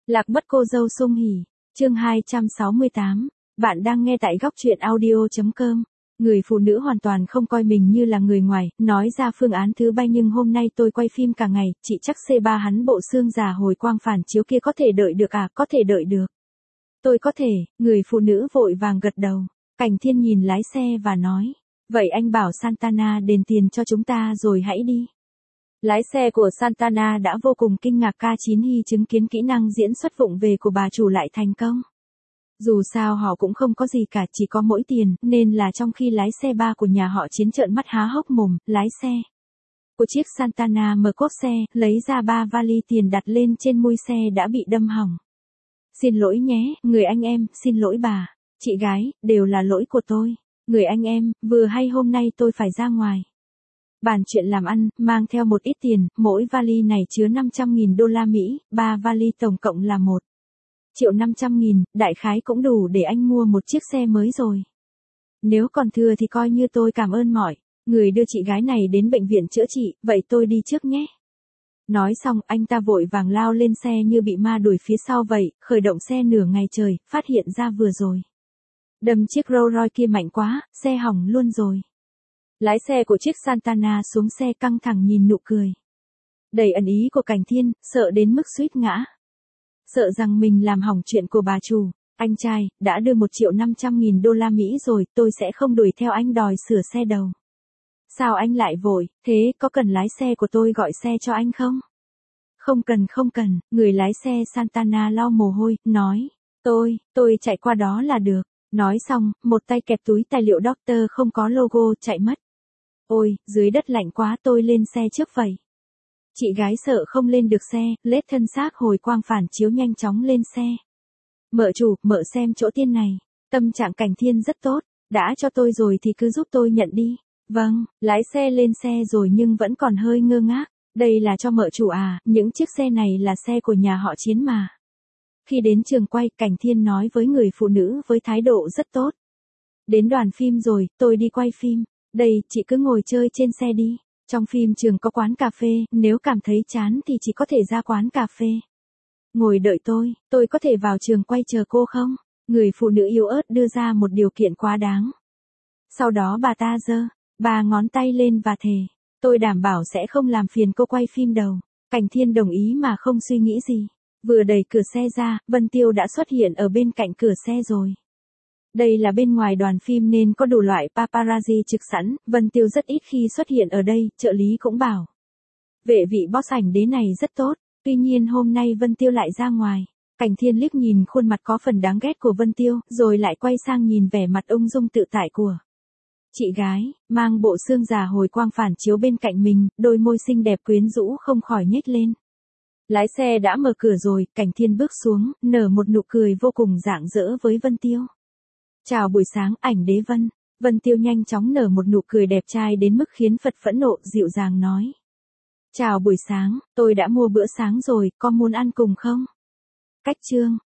Lạc mất cô dâu sung hỉ. Chương 268. Bạn đang nghe tại góc truyện audio.com. Người phụ nữ hoàn toàn không coi mình như là người ngoài, nói ra phương án thứ bay nhưng hôm nay tôi quay phim cả ngày, chị chắc C3 hắn bộ xương già hồi quang phản chiếu kia có thể đợi được à, có thể đợi được. Tôi có thể, người phụ nữ vội vàng gật đầu. Cảnh Thiên nhìn lái xe và nói, vậy anh bảo Santana đền tiền cho chúng ta rồi hãy đi. Lái xe của Santana đã vô cùng kinh ngạc K9 Hy chứng kiến kỹ năng diễn xuất vụng về của bà chủ lại thành công. Dù sao họ cũng không có gì cả, chỉ có mỗi tiền, nên là trong khi lái xe ba của nhà họ Chiến trợn mắt há hốc mồm, lái xe của chiếc Santana mở cốp xe, lấy ra 3 vali tiền đặt lên trên mui xe đã bị đâm hỏng. Xin lỗi nhé, người anh em, xin lỗi bà, chị gái, đều là lỗi của tôi. Người anh em, vừa hay hôm nay tôi phải ra ngoài bàn chuyện làm ăn, mang theo một ít tiền, mỗi vali này chứa 500.000 đô la Mỹ, 3 vali tổng cộng là 1.500.000, đại khái cũng đủ để anh mua một chiếc xe mới rồi. Nếu còn thừa thì coi như tôi cảm ơn mọi người đưa chị gái này đến bệnh viện chữa trị, vậy tôi đi trước nhé. Nói xong, anh ta vội vàng lao lên xe như bị ma đuổi phía sau vậy, khởi động xe nửa ngày trời, phát hiện ra vừa rồi đâm chiếc Rolls Royce kia mạnh quá, xe hỏng luôn rồi. Lái xe của chiếc Santana xuống xe căng thẳng nhìn nụ cười đầy ẩn ý của Cảnh Thiên, sợ đến mức suýt ngã. Sợ rằng mình làm hỏng chuyện của bà chủ. Anh trai, đã đưa 1.500.000 đô la Mỹ rồi, tôi sẽ không đuổi theo anh đòi sửa xe đâu. Sao anh lại vội, thế có cần lái xe của tôi gọi xe cho anh không? Không cần, người lái xe Santana lau mồ hôi, nói, tôi chạy qua đó là được. Nói xong, một tay kẹp túi tài liệu doctor không có logo chạy mất. Ôi, dưới đất lạnh quá, tôi lên xe trước vậy. Chị gái sợ không lên được xe, lết thân xác hồi quang phản chiếu nhanh chóng lên xe. Mợ chủ, mợ xem chỗ tiên này. Tâm trạng Cảnh Thiên rất tốt, đã cho tôi rồi thì cứ giúp tôi nhận đi. Vâng, lái xe lên xe rồi nhưng vẫn còn hơi ngơ ngác. Đây là cho mợ chủ à, những chiếc xe này là xe của nhà họ Chiến mà. Khi đến trường quay, Cảnh Thiên nói với người phụ nữ với thái độ rất tốt. Đến đoàn phim rồi, tôi đi quay phim. Đây, chị cứ ngồi chơi trên xe đi. Trong phim trường có quán cà phê, nếu cảm thấy chán thì chị có thể ra quán cà phê. Ngồi đợi tôi có thể vào trường quay chờ cô không? Người phụ nữ yếu ớt đưa ra một điều kiện quá đáng. Sau đó bà ta giơ 3 ngón tay lên và thề. Tôi đảm bảo sẽ không làm phiền cô quay phim đâu. Cảnh Thiên đồng ý mà không suy nghĩ gì. Vừa đẩy cửa xe ra, Vân Tiêu đã xuất hiện ở bên cạnh cửa xe rồi. Đây là bên ngoài đoàn phim nên có đủ loại paparazzi trực sẵn, Vân Tiêu rất ít khi xuất hiện ở đây, trợ lý cũng bảo. Vệ vị boss ảnh đế này rất tốt, tuy nhiên hôm nay Vân Tiêu lại ra ngoài. Cảnh Thiên liếc nhìn khuôn mặt có phần đáng ghét của Vân Tiêu, rồi lại quay sang nhìn vẻ mặt ung dung tự tại của chị gái, mang bộ xương già hồi quang phản chiếu bên cạnh mình, đôi môi xinh đẹp quyến rũ không khỏi nhếch lên. Lái xe đã mở cửa rồi, Cảnh Thiên bước xuống, nở một nụ cười vô cùng rạng rỡ với Vân Tiêu. Chào buổi sáng, ảnh đế Vân. Vân Tiêu nhanh chóng nở một nụ cười đẹp trai đến mức khiến Phật phẫn nộ, dịu dàng nói. Chào buổi sáng, tôi đã mua bữa sáng rồi, có muốn ăn cùng không? Cách chương.